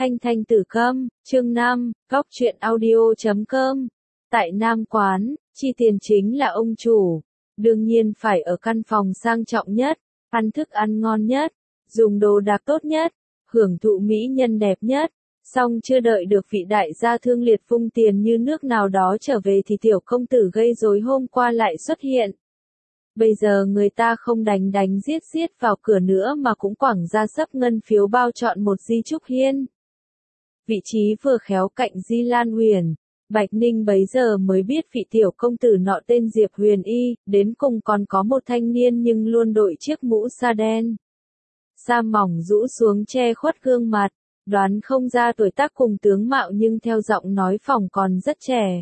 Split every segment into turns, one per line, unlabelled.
Thanh thanh tử câm, chương 5, góc truyện audio.com. Tại Nam Quán, chi tiền chính là ông chủ. Đương nhiên phải ở căn phòng sang trọng nhất, ăn thức ăn ngon nhất, dùng đồ đạc tốt nhất, hưởng thụ mỹ nhân đẹp nhất. Xong chưa đợi được vị đại gia Thương Liệt vung tiền như nước nào đó trở về thì tiểu công tử gây rối hôm qua lại xuất hiện. Bây giờ người ta không đánh giết vào cửa nữa mà cũng quẳng ra sấp ngân phiếu bao chọn một Di Trúc Hiên. Vị trí vừa khéo cạnh Di Lan Huyền, Bạch Ninh bấy giờ mới biết vị tiểu công tử nọ tên Diệp Huyền Y, đến cùng còn có một thanh niên nhưng luôn đội chiếc mũ sa đen. Sa mỏng rũ xuống che khuất gương mặt, đoán không ra tuổi tác cùng tướng mạo nhưng theo giọng nói phỏng còn rất trẻ.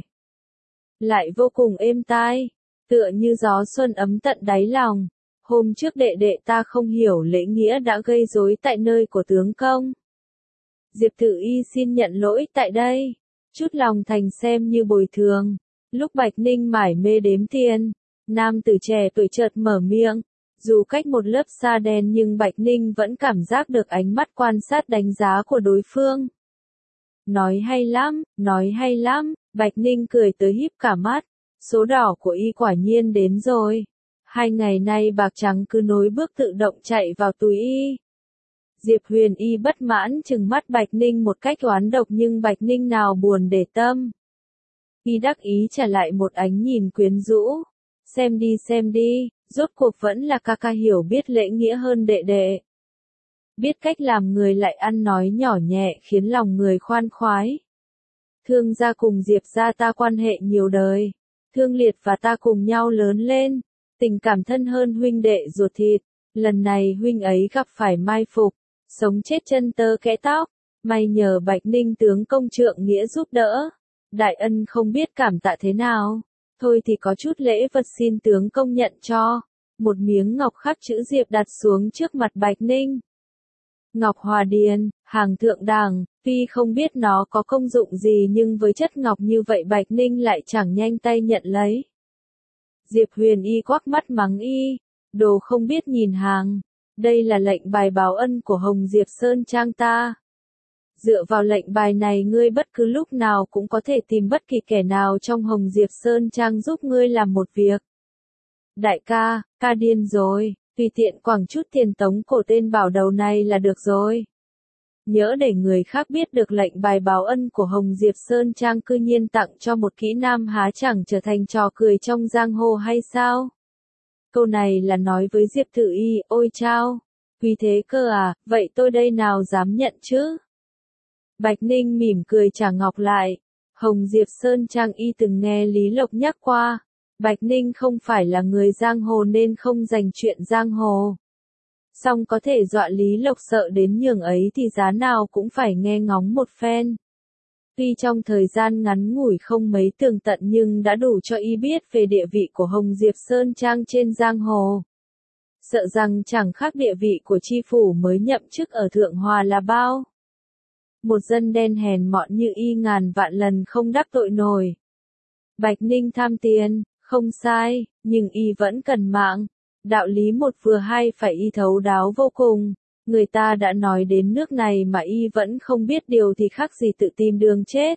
Lại vô cùng êm tai, tựa như gió xuân ấm tận đáy lòng. Hôm trước đệ đệ ta không hiểu lễ nghĩa đã gây rối tại nơi của tướng công. Diệp Tự Y xin nhận lỗi tại đây, chút lòng thành xem như bồi thường. Lúc Bạch Ninh mải mê đếm tiền, nam tử trẻ tuổi chợt mở miệng. Dù cách một lớp sa đen nhưng Bạch Ninh vẫn cảm giác được ánh mắt quan sát đánh giá của đối phương. Nói hay lắm, Bạch Ninh cười tới híp cả mắt. Số đỏ của y quả nhiên đến rồi. 2 ngày nay bạc trắng cứ nối bước tự động chạy vào túi y. Diệp Huyền Y bất mãn trừng mắt Bạch Ninh một cách oán độc nhưng Bạch Ninh nào buồn để tâm. Y đắc ý trả lại một ánh nhìn quyến rũ. Xem đi, rốt cuộc vẫn là ca ca hiểu biết lễ nghĩa hơn đệ đệ. Biết cách làm người lại ăn nói nhỏ nhẹ khiến lòng người khoan khoái. Thương gia cùng Diệp gia ta quan hệ nhiều đời. Thương Liệt và ta cùng nhau lớn lên, tình cảm thân hơn huynh đệ ruột thịt. Lần này huynh ấy gặp phải mai phục, sống chết chân tơ kẽ tóc, may nhờ Bạch Ninh tướng công trượng nghĩa giúp đỡ. Đại ân không biết cảm tạ thế nào, thôi thì có chút lễ vật xin tướng công nhận cho. Một miếng ngọc khắc chữ Diệp đặt xuống trước mặt Bạch Ninh. Ngọc Hòa Điền, hàng thượng đẳng, tuy không biết nó có công dụng gì nhưng với chất ngọc như vậy Bạch Ninh lại chẳng nhanh tay nhận lấy. Diệp Huyền Y quắc mắt mắng y, đồ không biết nhìn hàng, đây là lệnh bài báo ân của Hồng Diệp Sơn Trang ta. Dựa vào lệnh bài này ngươi bất cứ lúc nào cũng có thể tìm bất kỳ kẻ nào trong Hồng Diệp Sơn Trang giúp ngươi làm một việc. Đại ca, ca điên rồi. Tùy tiện quẳng chút tiền tống cổ tên bảo đầu này là được rồi. Nhỡ để người khác biết được lệnh bài báo ân của Hồng Diệp Sơn Trang cư nhiên tặng cho một kỹ nam há chẳng trở thành trò cười trong giang hồ hay sao? Câu này là nói với Diệp Tự Y, ôi chao, quý thế cơ à, vậy tôi đây nào dám nhận chứ? Bạch Ninh mỉm cười trả ngọc lại. Hồng Diệp Sơn Trang y từng nghe Lý Lộc nhắc qua. Bạch Ninh không phải là người giang hồ nên không dành chuyện giang hồ. Song có thể dọa Lý Lộc sợ đến nhường ấy thì giá nào cũng phải nghe ngóng một phen. Tuy trong thời gian ngắn ngủi không mấy tường tận nhưng đã đủ cho y biết về địa vị của Hồng Diệp Sơn Trang trên giang hồ. Sợ rằng chẳng khác địa vị của chi phủ mới nhậm chức ở Thượng Hòa là bao. Một dân đen hèn mọn như y ngàn vạn lần không đắc tội nổi. Bạch Ninh tham tiền. Không sai, nhưng y vẫn cần mạng. Đạo lý một vừa hai phải y thấu đáo vô cùng. Người ta đã nói đến nước này mà y vẫn không biết điều thì khác gì tự tìm đường chết.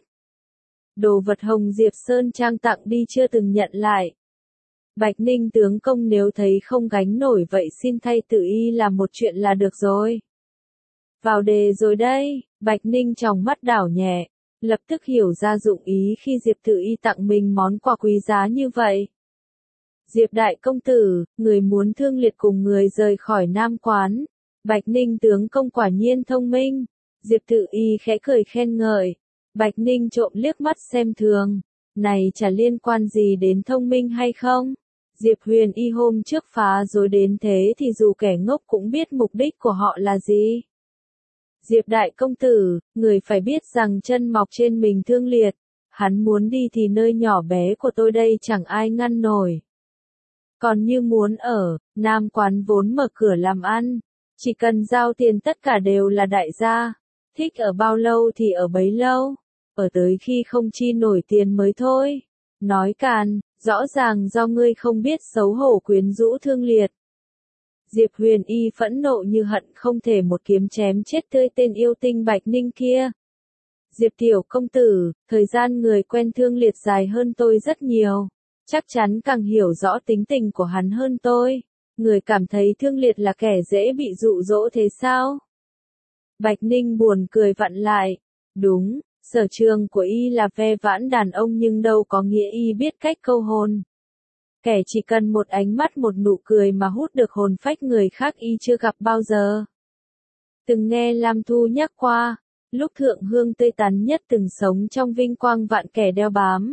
Đồ vật Hồng Diệp Sơn Trang tặng đi chưa từng nhận lại. Bạch Ninh tướng công nếu thấy không gánh nổi vậy xin thay Tự Y làm một chuyện là được rồi. Vào đề rồi đây, Bạch Ninh tròng mắt đảo nhẹ. Lập tức hiểu ra dụng ý khi Diệp Tự Y tặng mình món quà quý giá như vậy. Diệp đại công tử, người muốn Thương Liệt cùng người rời khỏi Nam Quán. Bạch Ninh tướng công quả nhiên thông minh. Diệp Tự Y khẽ cười khen ngợi. Bạch Ninh trộm liếc mắt xem thường. Này chả liên quan gì đến thông minh hay không? Diệp Huyền Y hôm trước phá rối đến thế thì dù kẻ ngốc cũng biết mục đích của họ là gì. Diệp đại công tử, người phải biết rằng chân mọc trên mình Thương Liệt. Hắn muốn đi thì nơi nhỏ bé của tôi đây chẳng ai ngăn nổi. Còn như muốn ở, Nam Quán vốn mở cửa làm ăn. Chỉ cần giao tiền tất cả đều là đại gia. Thích ở bao lâu thì ở bấy lâu. Ở tới khi không chi nổi tiền mới thôi. Nói càn, rõ ràng do ngươi không biết xấu hổ quyến rũ Thương Liệt. Diệp Huyền Y phẫn nộ như hận không thể một kiếm chém chết tươi tên yêu tinh Bạch Ninh kia. Diệp tiểu công tử, thời gian người quen Thương Liệt dài hơn tôi rất nhiều. Chắc chắn càng hiểu rõ tính tình của hắn hơn tôi. Người cảm thấy Thương Liệt là kẻ dễ bị dụ dỗ thế sao? Bạch Ninh buồn cười vặn lại. Đúng, sở trường của y là ve vãn đàn ông nhưng đâu có nghĩa y biết cách câu hồn. Kẻ chỉ cần một ánh mắt một nụ cười mà hút được hồn phách người khác y chưa gặp bao giờ. Từng nghe Lam Thu nhắc qua, lúc thượng hương tươi tắn nhất từng sống trong vinh quang vạn kẻ đeo bám.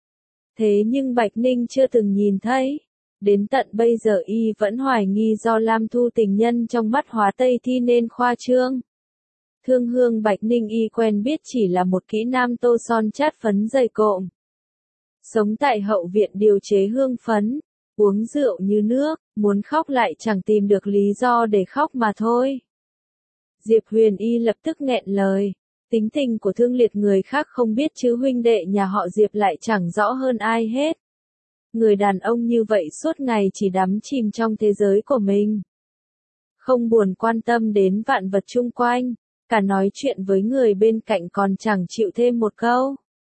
Thế nhưng Bạch Ninh chưa từng nhìn thấy. Đến tận bây giờ y vẫn hoài nghi do Lam Thu tình nhân trong mắt Hóa Tây Thi nên khoa trương. Thương hương Bạch Ninh y quen biết chỉ là một kỹ nam tô son chát phấn dày cộm. Sống tại hậu viện điều chế hương phấn, uống rượu như nước, muốn khóc lại chẳng tìm được lý do để khóc mà thôi. Diệp Huyền Y lập tức nghẹn lời. Tính tình của Thương Liệt người khác không biết chứ huynh đệ nhà họ Diệp lại chẳng rõ hơn ai hết. Người đàn ông như vậy suốt ngày chỉ đắm chìm trong thế giới của mình. Không buồn quan tâm đến vạn vật chung quanh, cả nói chuyện với người bên cạnh còn chẳng chịu thêm một câu.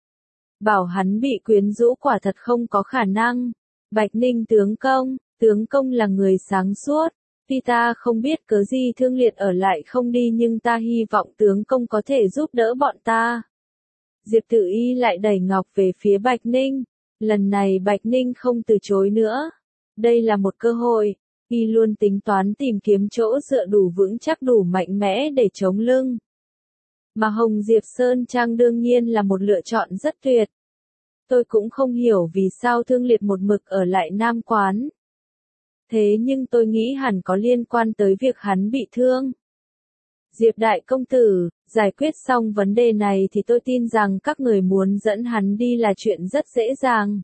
Bảo hắn bị quyến rũ quả thật không có khả năng. Bạch Ninh tướng công là người sáng suốt. Tuy ta không biết cớ gì Thương Liệt ở lại không đi nhưng ta hy vọng tướng công có thể giúp đỡ bọn ta. Diệp Tử Y lại đẩy ngọc về phía Bạch Ninh. Lần này Bạch Ninh không từ chối nữa. Đây là một cơ hội. Y luôn tính toán tìm kiếm chỗ dựa đủ vững chắc đủ mạnh mẽ để chống lưng. Mà Hồng Diệp Sơn Trang đương nhiên là một lựa chọn rất tuyệt. Tôi cũng không hiểu vì sao Thương Liệt một mực ở lại Nam Quán. Thế nhưng tôi nghĩ hẳn có liên quan tới việc hắn bị thương. Diệp đại công tử, giải quyết xong vấn đề này thì tôi tin rằng các người muốn dẫn hắn đi là chuyện rất dễ dàng.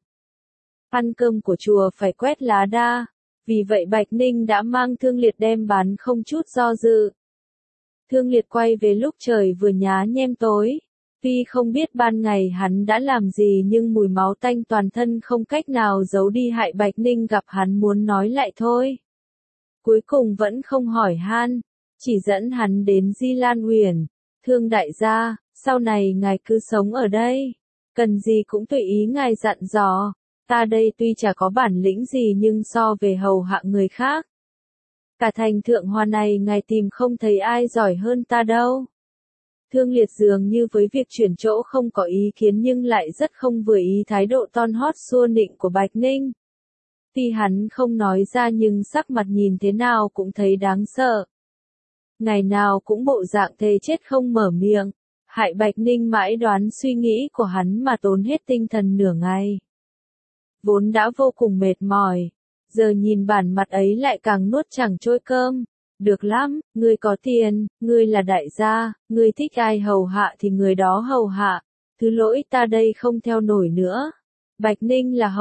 Ăn cơm của chùa phải quét lá đa, vì vậy Bạch Ninh đã mang Thương Liệt đem bán không chút do dự. Thương Liệt quay về lúc trời vừa nhá nhem tối. Tuy không biết ban ngày hắn đã làm gì nhưng mùi máu tanh toàn thân không cách nào giấu đi hại Bạch Ninh gặp hắn muốn nói lại thôi. Cuối cùng vẫn không hỏi han, chỉ dẫn hắn đến Di Lan Uyển. Thương đại gia, sau này ngài cứ sống ở đây. Cần gì cũng tùy ý ngài dặn dò. Ta đây tuy chả có bản lĩnh gì nhưng so về hầu hạ người khác. Cả thành Thượng Hoa này ngài tìm không thấy ai giỏi hơn ta đâu. Thương Liệt dường như với việc chuyển chỗ không có ý kiến nhưng lại rất không vừa ý thái độ ton hót xua nịnh của Bạch Ninh. Tuy hắn không nói ra nhưng sắc mặt nhìn thế nào cũng thấy đáng sợ. Ngày nào cũng bộ dạng thề chết không mở miệng, hại Bạch Ninh mãi đoán suy nghĩ của hắn mà tốn hết tinh thần nửa ngày. Vốn đã vô cùng mệt mỏi, giờ nhìn bản mặt ấy lại càng nuốt chẳng trôi cơm. Được lắm, ngươi có tiền, ngươi là đại gia, ngươi thích ai hầu hạ thì người đó hầu hạ, thứ lỗi ta đây không theo nổi nữa. Bạch Ninh là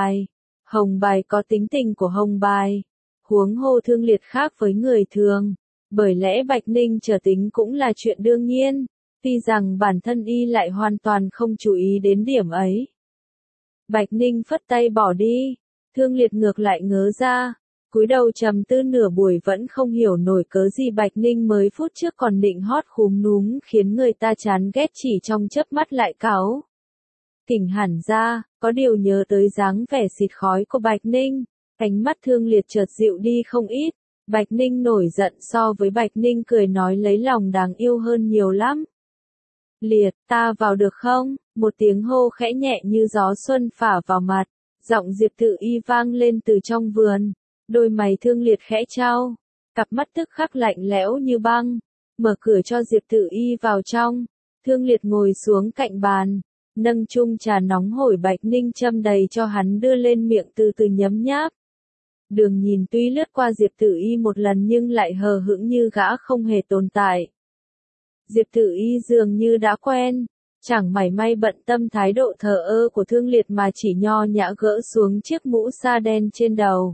hồng bài có tính tình của hồng bài, huống hồ Thương Liệt khác với người thường, bởi lẽ Bạch Ninh trở tính cũng là chuyện đương nhiên, tuy rằng bản thân y lại hoàn toàn không chú ý đến điểm ấy. Bạch Ninh phất tay bỏ đi, Thương Liệt ngược lại ngớ ra. Cúi đầu trầm tư nửa buổi vẫn không hiểu nổi cớ gì Bạch Ninh mới phút trước còn định hót khúm núm khiến người ta chán ghét chỉ trong chớp mắt lại cáu. Tỉnh hẳn ra, có điều nhớ tới dáng vẻ xịt khói của Bạch Ninh, ánh mắt Thương Liệt chợt dịu đi không ít. Bạch Ninh nổi giận so với Bạch Ninh cười nói lấy lòng đáng yêu hơn nhiều lắm. Liệt, ta vào được không? Một tiếng hô khẽ nhẹ như gió xuân phả vào mặt, giọng Diệp Tự Y vang lên từ trong vườn. Đôi mày Thương Liệt khẽ trao, cặp mắt tức khắc lạnh lẽo như băng, mở cửa cho Diệp Tử Y vào trong. Thương Liệt ngồi xuống cạnh bàn, nâng chung trà nóng hổi Bạch Ninh châm đầy cho hắn đưa lên miệng từ từ nhấm nháp. Đường nhìn tuy lướt qua Diệp Tử Y một lần nhưng lại hờ hững như gã không hề tồn tại. Diệp Tử Y dường như đã quen, chẳng mảy may bận tâm thái độ thờ ơ của Thương Liệt mà chỉ nho nhã gỡ xuống chiếc mũ sa đen trên đầu.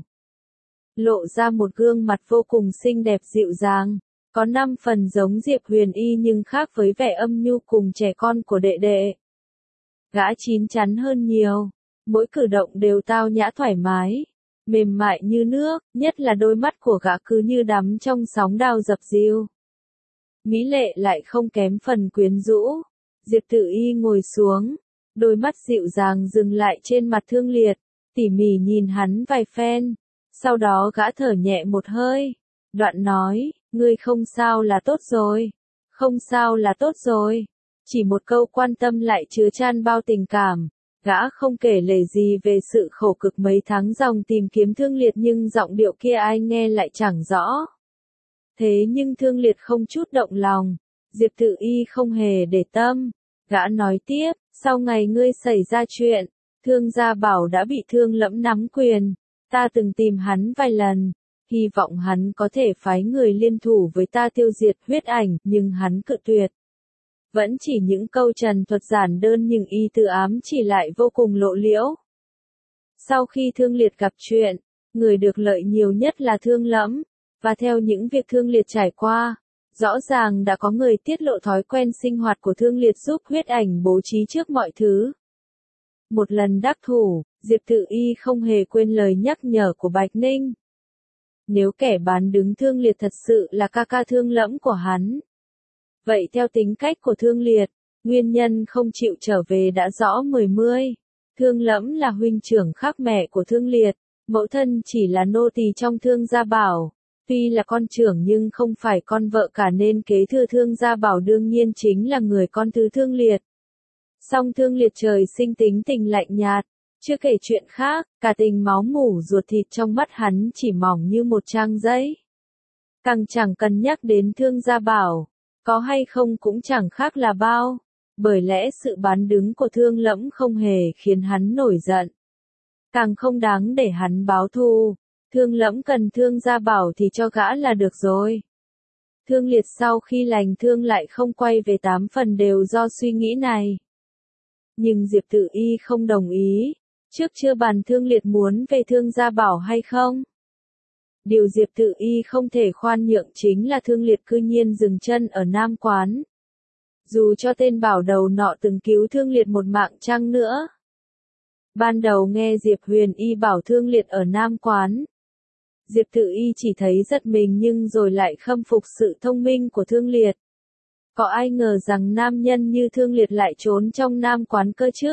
Lộ ra một gương mặt vô cùng xinh đẹp dịu dàng, có 5 phần giống Diệp Huyền Y nhưng khác với vẻ âm nhu cùng trẻ con của đệ đệ. Gã chín chắn hơn nhiều, mỗi cử động đều tao nhã thoải mái, mềm mại như nước, nhất là đôi mắt của gã cứ như đắm trong sóng đào dập dìu. Mỹ lệ lại không kém phần quyến rũ. Diệp Tự Y ngồi xuống, đôi mắt dịu dàng dừng lại trên mặt Thương Liệt, tỉ mỉ nhìn hắn vài phen, sau đó gã thở nhẹ một hơi, đoạn nói, ngươi không sao là tốt rồi, không sao là tốt rồi. Chỉ một câu quan tâm lại chứa chan bao tình cảm, gã không kể lể gì về sự khổ cực mấy tháng dòng tìm kiếm Thương Liệt nhưng giọng điệu kia ai nghe lại chẳng rõ. Thế nhưng Thương Liệt không chút động lòng, Diệp Tự Y không hề để tâm, gã nói tiếp, sau ngày ngươi xảy ra chuyện, Thương Gia Bảo đã bị Thương Lẫm nắm quyền, ta từng tìm hắn vài lần, hy vọng hắn có thể phái người liên thủ với ta tiêu diệt Huyết Ảnh, nhưng hắn cự tuyệt. Vẫn chỉ những câu trần thuật giản đơn nhưng ý tứ ám chỉ lại vô cùng lộ liễu. Sau khi Thương Liệt gặp chuyện, người được lợi nhiều nhất là Thương Lẫm, và theo những việc Thương Liệt trải qua, rõ ràng đã có người tiết lộ thói quen sinh hoạt của Thương Liệt giúp Huyết Ảnh bố trí trước mọi thứ. Một lần đắc thủ, Diệp Tự Y không hề quên lời nhắc nhở của Bạch Ninh. Nếu kẻ bán đứng Thương Liệt thật sự là ca ca Thương Lẫm của hắn, vậy theo tính cách của Thương Liệt, nguyên nhân không chịu trở về đã rõ mười mươi. Thương Lẫm là huynh trưởng khác mẹ của Thương Liệt, mẫu thân chỉ là nô tỳ trong Thương Gia Bảo. Tuy là con trưởng nhưng không phải con vợ cả nên kế thừa Thương Gia Bảo đương nhiên chính là người con thứ Thương Liệt. Song Thương Liệt trời sinh tính tình lạnh nhạt, chưa kể chuyện khác, cả tình máu mủ ruột thịt trong mắt hắn chỉ mỏng như một trang giấy. Càng chẳng cần nhắc đến Thương Gia Bảo, có hay không cũng chẳng khác là bao, bởi lẽ sự bán đứng của Thương Lẫm không hề khiến hắn nổi giận. Càng không đáng để hắn báo thù. Thương Lẫm cần Thương Gia Bảo thì cho gã là được rồi. Thương Liệt sau khi lành thương lại không quay về 8 phần đều do suy nghĩ này. Nhưng Diệp Tự Y không đồng ý, trước chưa bàn Thương Liệt muốn về Thương Gia Bảo hay không. Điều Diệp Tự Y không thể khoan nhượng chính là Thương Liệt cư nhiên dừng chân ở Nam Quán. Dù cho tên bảo đầu nọ từng cứu Thương Liệt một mạng chăng nữa. Ban đầu nghe Diệp Huyền Y bảo Thương Liệt ở Nam Quán, Diệp Tự Y chỉ thấy giật mình nhưng rồi lại khâm phục sự thông minh của Thương Liệt. Có ai ngờ rằng nam nhân như Thương Liệt lại trốn trong Nam Quán cơ chứ?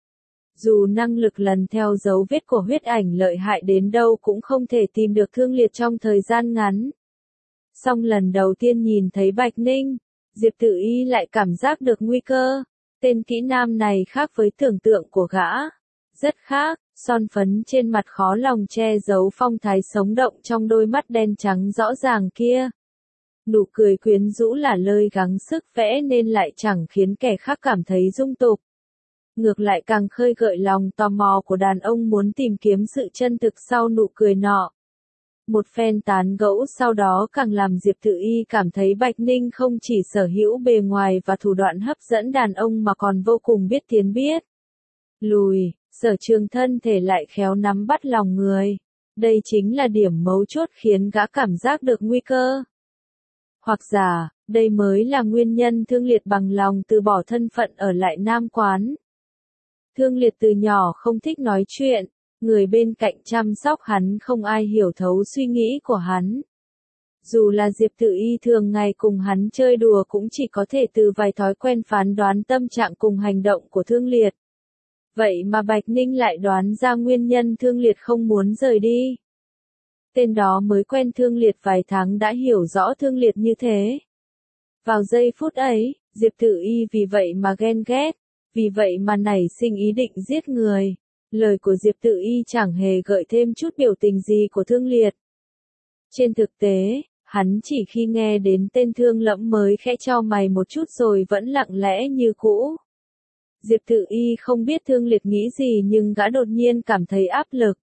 Dù năng lực lần theo dấu vết của Huyết Ảnh lợi hại đến đâu cũng không thể tìm được Thương Liệt trong thời gian ngắn. Song lần đầu tiên nhìn thấy Bạch Ninh, Diệp Tự Y lại cảm giác được nguy cơ. Tên kỹ nam này khác với tưởng tượng của gã. Rất khác, son phấn trên mặt khó lòng che giấu phong thái sống động trong đôi mắt đen trắng rõ ràng kia. Nụ cười quyến rũ là lời gắng sức vẽ nên lại chẳng khiến kẻ khác cảm thấy dung tục. Ngược lại càng khơi gợi lòng tò mò của đàn ông muốn tìm kiếm sự chân thực sau nụ cười nọ. Một phen tán gẫu sau đó càng làm Diệp Tự Y cảm thấy Bạch Ninh không chỉ sở hữu bề ngoài và thủ đoạn hấp dẫn đàn ông mà còn vô cùng biết tiến biết lùi. Sở Trường thân thể lại khéo nắm bắt lòng người. Đây chính là điểm mấu chốt khiến gã cảm giác được nguy cơ. Hoặc giả, đây mới là nguyên nhân Thương Liệt bằng lòng từ bỏ thân phận ở lại Nam Quán. Thương Liệt từ nhỏ không thích nói chuyện, người bên cạnh chăm sóc hắn không ai hiểu thấu suy nghĩ của hắn. Dù là Diệp Tự Y thường ngày cùng hắn chơi đùa cũng chỉ có thể từ vài thói quen phán đoán tâm trạng cùng hành động của Thương Liệt. Vậy mà Bạch Ninh lại đoán ra nguyên nhân Thương Liệt không muốn rời đi. Tên đó mới quen Thương Liệt vài tháng đã hiểu rõ Thương Liệt như thế. Vào giây phút ấy, Diệp Tự Y vì vậy mà ghen ghét, vì vậy mà nảy sinh ý định giết người. Lời của Diệp Tự Y chẳng hề gợi thêm chút biểu tình gì của Thương Liệt. Trên thực tế, hắn chỉ khi nghe đến tên Thương Lẫm mới khẽ chau mày một chút rồi vẫn lặng lẽ như cũ. Diệp Tự Y không biết Thương Liệt nghĩ gì nhưng gã đột nhiên cảm thấy áp lực.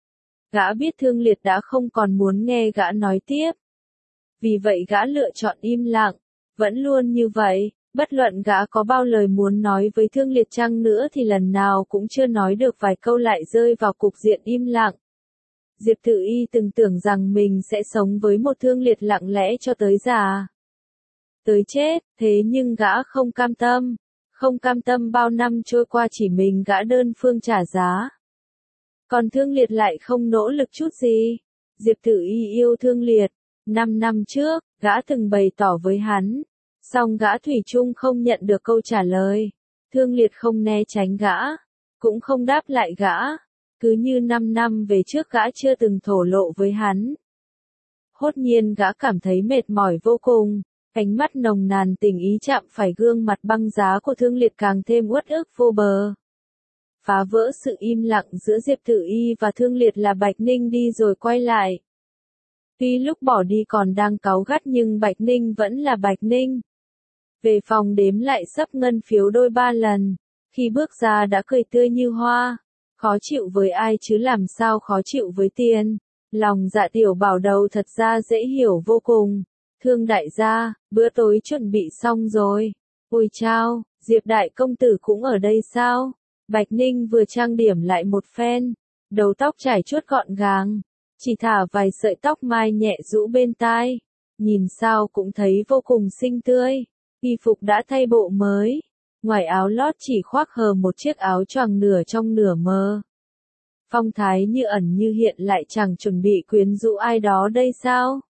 Gã biết Thương Liệt đã không còn muốn nghe gã nói tiếp. Vì vậy gã lựa chọn im lặng, vẫn luôn như vậy, bất luận gã có bao lời muốn nói với Thương Liệt chăng nữa thì lần nào cũng chưa nói được vài câu lại rơi vào cục diện im lặng. Diệp Tự Y từng tưởng rằng mình sẽ sống với một Thương Liệt lặng lẽ cho tới già, tới chết, thế nhưng gã không cam tâm. Không cam tâm bao năm trôi qua chỉ mình gã đơn phương trả giá. Còn Thương Liệt lại không nỗ lực chút gì. Diệp Tử Y yêu Thương Liệt. 5 năm trước, gã từng bày tỏ với hắn. Song gã thủy chung không nhận được câu trả lời. Thương Liệt không né tránh gã. Cũng không đáp lại gã. Cứ như 5 năm về trước gã chưa từng thổ lộ với hắn. Hốt nhiên gã cảm thấy mệt mỏi vô cùng. Ánh mắt nồng nàn tình ý chạm phải gương mặt băng giá của Thương Liệt càng thêm uất ức vô bờ. Phá vỡ sự im lặng giữa Diệp Tử Y và Thương Liệt là Bạch Ninh đi rồi quay lại. Tuy lúc bỏ đi còn đang cáu gắt nhưng Bạch Ninh vẫn là Bạch Ninh. Về phòng đếm lại sắp ngân phiếu đôi 3 lần. Khi bước ra đã cười tươi như hoa. Khó chịu với ai chứ làm sao khó chịu với tiền. Lòng dạ Tiểu Bảo Đầu thật ra dễ hiểu vô cùng. Thương đại gia, bữa tối chuẩn bị xong rồi. Ôi chao, Diệp đại công tử cũng ở đây sao? Bạch Ninh vừa trang điểm lại một phen. Đầu tóc trải chuốt gọn gàng. Chỉ thả vài sợi tóc mai nhẹ rũ bên tai. Nhìn sao cũng thấy vô cùng xinh tươi. Y phục đã thay bộ mới. Ngoài áo lót chỉ khoác hờ một chiếc áo choàng nửa trong nửa mờ. Phong thái như ẩn như hiện lại chẳng chuẩn bị quyến rũ ai đó đây sao?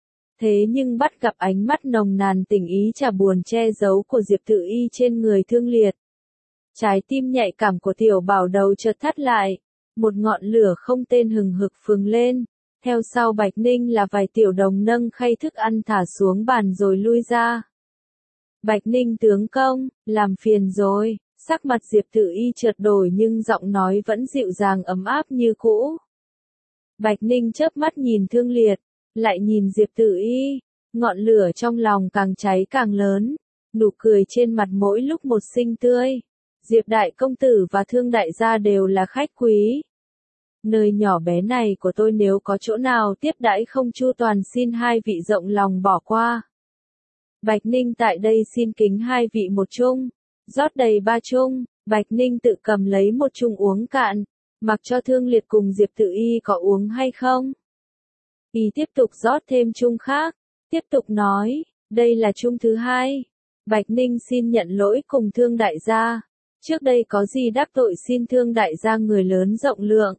Thế nhưng bắt gặp ánh mắt nồng nàn tình ý chả buồn che giấu của Diệp Tử Y trên người Thương Liệt. Trái tim nhạy cảm của Tiểu Bảo Đầu chợt thắt lại. Một ngọn lửa không tên hừng hực phừng lên. Theo sau Bạch Ninh là vài tiểu đồng nâng khay thức ăn thả xuống bàn rồi lui ra. Bạch Ninh tướng công, làm phiền rồi. Sắc mặt Diệp Tử Y chợt đổi nhưng giọng nói vẫn dịu dàng ấm áp như cũ. Bạch Ninh chớp mắt nhìn Thương Liệt, lại nhìn Diệp Tử Y, ngọn lửa trong lòng càng cháy càng lớn, nụ cười trên mặt mỗi lúc một xinh tươi. Diệp đại công tử và Thương đại gia đều là khách quý. Nơi nhỏ bé này của tôi nếu có chỗ nào tiếp đãi không chu toàn xin hai vị rộng lòng bỏ qua. Bạch Ninh tại đây xin kính hai vị một chung. Rót đầy 3 chung, Bạch Ninh tự cầm lấy một chung uống cạn, mặc cho Thương Liệt cùng Diệp Tử Y có uống hay không. Y tiếp tục rót thêm chung khác, tiếp tục nói, đây là chung thứ 2. Bạch Ninh xin nhận lỗi cùng Thương đại gia. Trước đây có gì đắc tội xin Thương đại gia người lớn rộng lượng.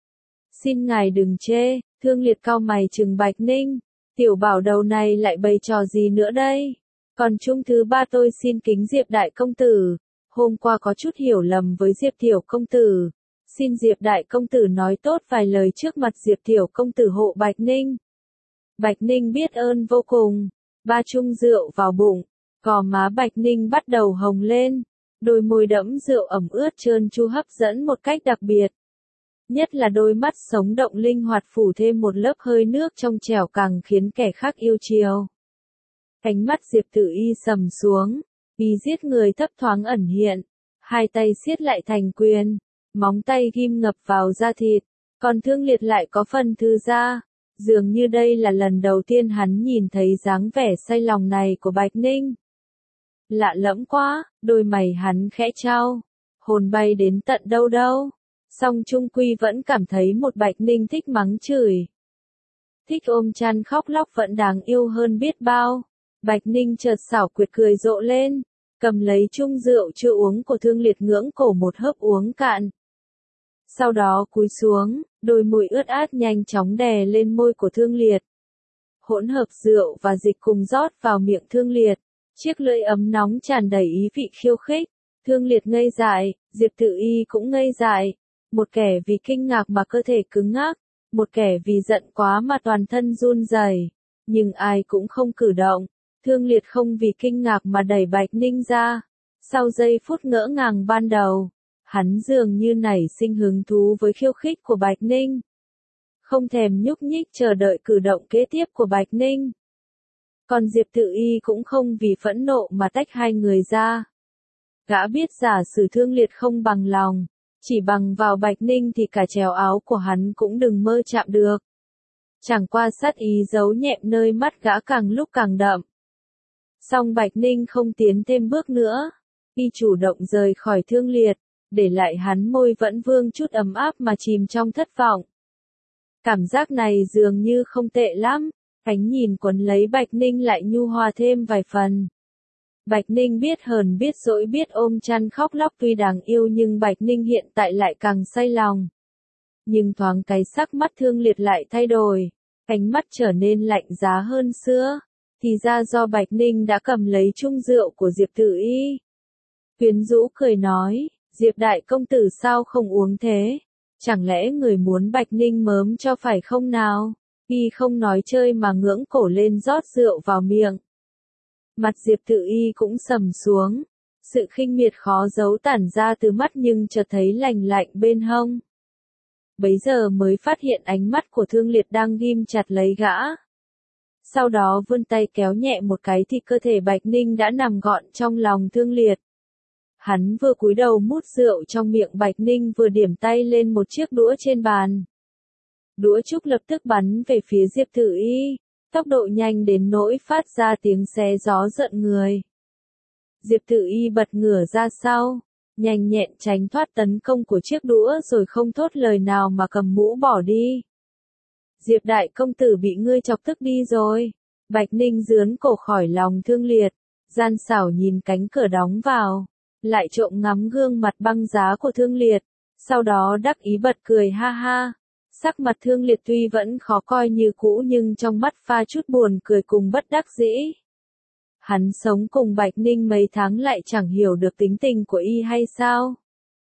Xin ngài đừng chê, Thương Liệt cau mày trừng Bạch Ninh. Tiểu Bảo Đầu này lại bày trò gì nữa đây? Còn chung thứ 3 tôi xin kính Diệp đại công tử. Hôm qua có chút hiểu lầm với Diệp tiểu công tử. Xin Diệp đại công tử nói tốt vài lời trước mặt Diệp tiểu công tử hộ Bạch Ninh. Bạch Ninh biết ơn vô cùng. 3 chung rượu vào bụng. Gò má Bạch Ninh bắt đầu hồng lên. Đôi môi đẫm rượu ẩm ướt trơn tru hấp dẫn một cách đặc biệt. Nhất là đôi mắt sống động linh hoạt phủ thêm một lớp hơi nước trong trẻo càng khiến kẻ khác yêu chiều. Cánh mắt Diệp Tử Y sầm xuống, ý giết người thấp thoáng ẩn hiện, hai tay siết lại thành quyền, móng tay ghim ngập vào da thịt, còn Thương Liệt lại có phần thư ra, dường như đây là lần đầu tiên hắn nhìn thấy dáng vẻ say lòng này của Bạch Ninh. Lạ lẫm quá, đôi mày hắn khẽ trao, hồn bay đến tận đâu đâu, song chung quy vẫn cảm thấy một Bạch Ninh thích mắng chửi. Thích ôm chăn khóc lóc vẫn đáng yêu hơn biết bao. Bạch Ninh chợt xảo quyệt cười rộ lên, cầm lấy chung rượu chưa uống của Thương Liệt ngưỡng cổ một hớp uống cạn. Sau đó cúi xuống, đôi môi ướt át nhanh chóng đè lên môi của Thương Liệt. Hỗn hợp rượu và dịch cùng rót vào miệng Thương Liệt, chiếc lưỡi ấm nóng tràn đầy ý vị khiêu khích. Thương Liệt ngây dại, Diệp Tử Y cũng ngây dại, một kẻ vì kinh ngạc mà cơ thể cứng ngắc, một kẻ vì giận quá mà toàn thân run rẩy, nhưng ai cũng không cử động. Thương Liệt không vì kinh ngạc mà đẩy Bạch Ninh ra. Sau giây phút ngỡ ngàng ban đầu, hắn dường như nảy sinh hứng thú với khiêu khích của Bạch Ninh. Không thèm nhúc nhích chờ đợi cử động kế tiếp của Bạch Ninh. Còn Diệp Tử Y cũng không vì phẫn nộ mà tách hai người ra. Gã biết giả sử Thương Liệt không bằng lòng, chỉ bằng vào Bạch Ninh thì cả chéo áo của hắn cũng đừng mơ chạm được. Chẳng qua sát ý giấu nhẹm nơi mắt gã càng lúc càng đậm. Song Bạch Ninh không tiến thêm bước nữa, y chủ động rời khỏi Thương Liệt, để lại hắn môi vẫn vương chút ấm áp mà chìm trong thất vọng. Cảm giác này dường như không tệ lắm, ánh nhìn quấn lấy Bạch Ninh lại nhu hòa thêm vài phần. Bạch Ninh biết hờn biết dỗi biết ôm chăn khóc lóc tuy đáng yêu nhưng Bạch Ninh hiện tại lại càng say lòng. nhưng thoáng cái sắc mắt Thương Liệt lại thay đổi, ánh mắt trở nên lạnh giá hơn xưa, thì ra do Bạch Ninh đã cầm lấy chung rượu của Diệp Tử Y. Quyến rũ cười nói, Diệp đại công tử sao không uống thế? Chẳng lẽ người muốn Bạch Ninh mớm cho phải không nào? Y không nói chơi mà ngưỡng cổ lên rót rượu vào miệng. Mặt Diệp Tử Y cũng sầm xuống, sự khinh miệt khó giấu tản ra từ mắt nhưng chợt thấy lành lạnh bên hông. Bấy giờ mới phát hiện ánh mắt của Thương Liệt đang ghim chặt lấy gã. Sau đó vươn tay kéo nhẹ một cái thì cơ thể Bạch Ninh đã nằm gọn trong lòng Thương Liệt. Hắn vừa cúi đầu mút rượu trong miệng Bạch Ninh vừa điểm tay lên một chiếc đũa trên bàn. Đũa trúc lập tức bắn về phía Diệp Tử Y, tốc độ nhanh đến nỗi phát ra tiếng xé gió rợn người. Diệp Tử Y bật ngửa ra sau, nhanh nhẹn tránh thoát tấn công của chiếc đũa rồi không thốt lời nào mà cầm mũ bỏ đi. Diệp đại công tử bị ngươi chọc tức đi rồi. Bạch Ninh rướn cổ khỏi lòng Thương Liệt, gian xảo nhìn cánh cửa đóng vào, lại trộm ngắm gương mặt băng giá của Thương Liệt, sau đó đắc ý bật cười ha ha. Sắc mặt Thương Liệt tuy vẫn khó coi như cũ nhưng trong mắt pha chút buồn cười cùng bất đắc dĩ. Hắn sống cùng Bạch Ninh mấy tháng lại chẳng hiểu được tính tình của y hay sao?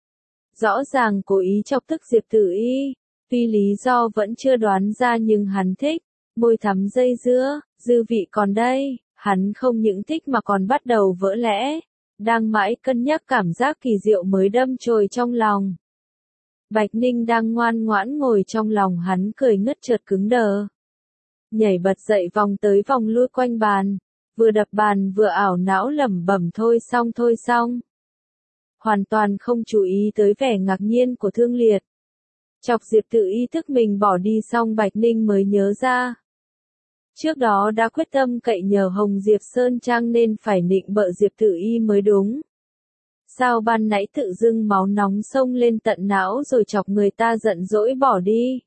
Rõ ràng cố ý chọc tức Diệp Tử Y, tuy lý do vẫn chưa đoán ra nhưng hắn thích, môi thắm dây dưa, dư vị còn đây, hắn không những thích mà còn bắt đầu vỡ lẽ, đang mãi cân nhắc cảm giác kỳ diệu mới đâm chồi trong lòng. Bạch Ninh đang ngoan ngoãn ngồi trong lòng hắn cười ngất chợt cứng đờ. Nhảy bật dậy vòng tới vòng lui quanh bàn, vừa đập bàn vừa ảo não lẩm bẩm thôi xong. Hoàn toàn không chú ý tới vẻ ngạc nhiên của Thương Liệt. Chọc Diệp Tử Y thức mình bỏ đi xong Bạch Ninh mới nhớ ra. Trước đó đã quyết tâm cậy nhờ Hồng Diệp Sơn Trang nên phải nịnh bợ Diệp Tử Y mới đúng. Sao ban nãy tự dưng máu nóng xông lên tận não rồi chọc người ta giận dỗi bỏ đi.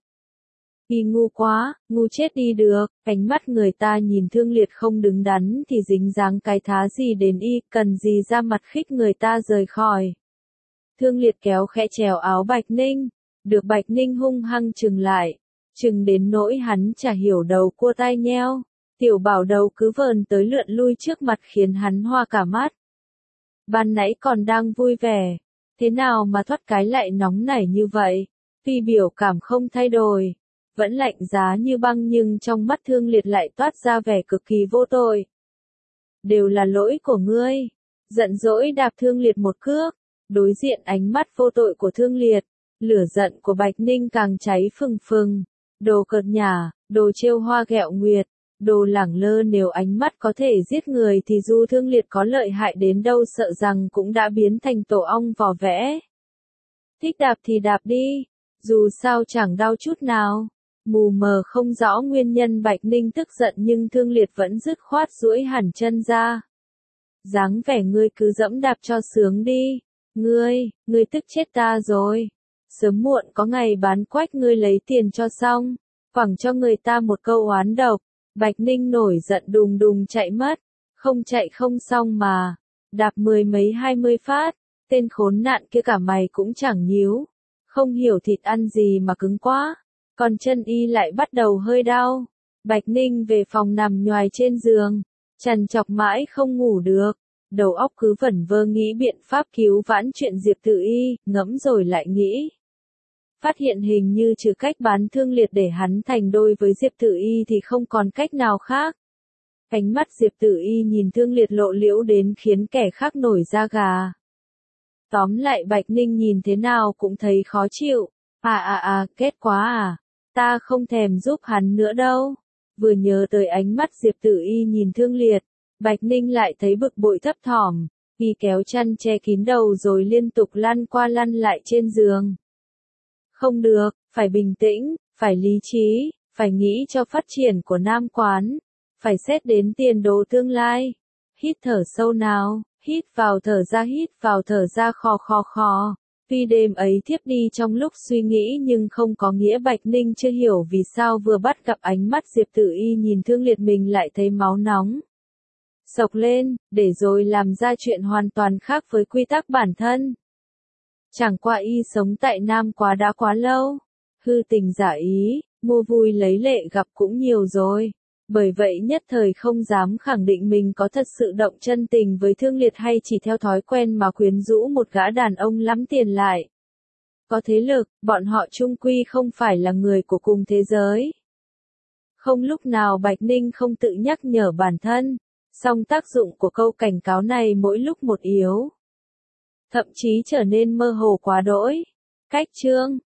Y ngu quá, ngu chết đi được, ánh mắt người ta nhìn Thương Liệt không đứng đắn thì dính dáng cái thá gì đến y, cần gì ra mặt khích người ta rời khỏi. Thương Liệt kéo khẽ trèo áo Bạch Ninh, được Bạch Ninh hung hăng chừng lại, chừng đến nỗi hắn chả hiểu đầu cua tai nheo, tiểu bảo đầu cứ vờn tới lượn lui trước mặt khiến hắn hoa cả mắt. Ban nãy còn đang vui vẻ, thế nào mà thoát cái lại nóng nảy như vậy, tuy biểu cảm không thay đổi, vẫn lạnh giá như băng nhưng trong mắt Thương Liệt lại toát ra vẻ cực kỳ vô tội. Đều là lỗi của ngươi, giận dỗi đạp Thương Liệt một cước, đối diện ánh mắt vô tội của Thương Liệt, lửa giận của Bạch Ninh càng cháy phừng phừng, đồ cợt nhả, đồ trêu hoa ghẹo nguyệt. Đồ lẳng lơ nếu ánh mắt có thể giết người thì dù Thương Liệt có lợi hại đến đâu sợ rằng cũng đã biến thành tổ ong vò vẽ. Thích đạp thì đạp đi, dù sao chẳng đau chút nào. Mù mờ không rõ nguyên nhân Bạch Ninh tức giận nhưng Thương Liệt vẫn dứt khoát duỗi hẳn chân ra. Dáng vẻ ngươi cứ dẫm đạp cho sướng đi. Ngươi tức chết ta rồi. Sớm muộn có ngày bán quách ngươi lấy tiền cho xong, quẳng cho người ta một câu oán độc. Bạch Ninh nổi giận đùng đùng chạy mất, không chạy không xong mà, đạp 10 mấy 20 phát, tên khốn nạn kia cả mày cũng chẳng nhíu, không hiểu thịt ăn gì mà cứng quá, còn chân y lại bắt đầu hơi đau. Bạch Ninh về phòng nằm nhoài trên giường, trằn trọc mãi không ngủ được, đầu óc cứ vẩn vơ nghĩ biện pháp cứu vãn chuyện Diệp Tử Y, ngẫm rồi lại nghĩ. Phát hiện hình như trừ cách bán Thương Liệt để hắn thành đôi với Diệp Tử Y thì không còn cách nào khác. Ánh mắt Diệp Tử Y nhìn Thương Liệt lộ liễu đến khiến kẻ khác nổi da gà. Tóm lại Bạch Ninh nhìn thế nào cũng thấy khó chịu. Kết quá à. Ta không thèm giúp hắn nữa đâu. Vừa nhớ tới ánh mắt Diệp Tử Y nhìn Thương Liệt, Bạch Ninh lại thấy bực bội thấp thỏm. Y kéo chăn che kín đầu rồi liên tục lăn qua lăn lại trên giường. Không được, phải bình tĩnh, phải lý trí, phải nghĩ cho phát triển của Nam Quán, phải xét đến tiền đồ tương lai. Hít thở sâu nào, hít vào thở ra khò. Tuy đêm ấy thiếp đi trong lúc suy nghĩ nhưng không có nghĩa Bạch Ninh chưa hiểu vì sao vừa bắt gặp ánh mắt Diệp Tử Y nhìn Thương Liệt mình lại thấy máu nóng sộc lên, để rồi làm ra chuyện hoàn toàn khác với quy tắc bản thân. Chẳng qua y sống tại Nam Quá đã quá lâu, hư tình giả ý, mua vui lấy lệ gặp cũng nhiều rồi. Bởi vậy nhất thời không dám khẳng định mình có thật sự động chân tình với Thương Liệt hay chỉ theo thói quen mà quyến rũ một gã đàn ông lắm tiền lại. Có thế lực, bọn họ chung quy không phải là người của cùng thế giới. Không lúc nào Bạch Ninh không tự nhắc nhở bản thân, song tác dụng của câu cảnh cáo này mỗi lúc một yếu. Thậm chí trở nên mơ hồ quá đỗi. Cách chương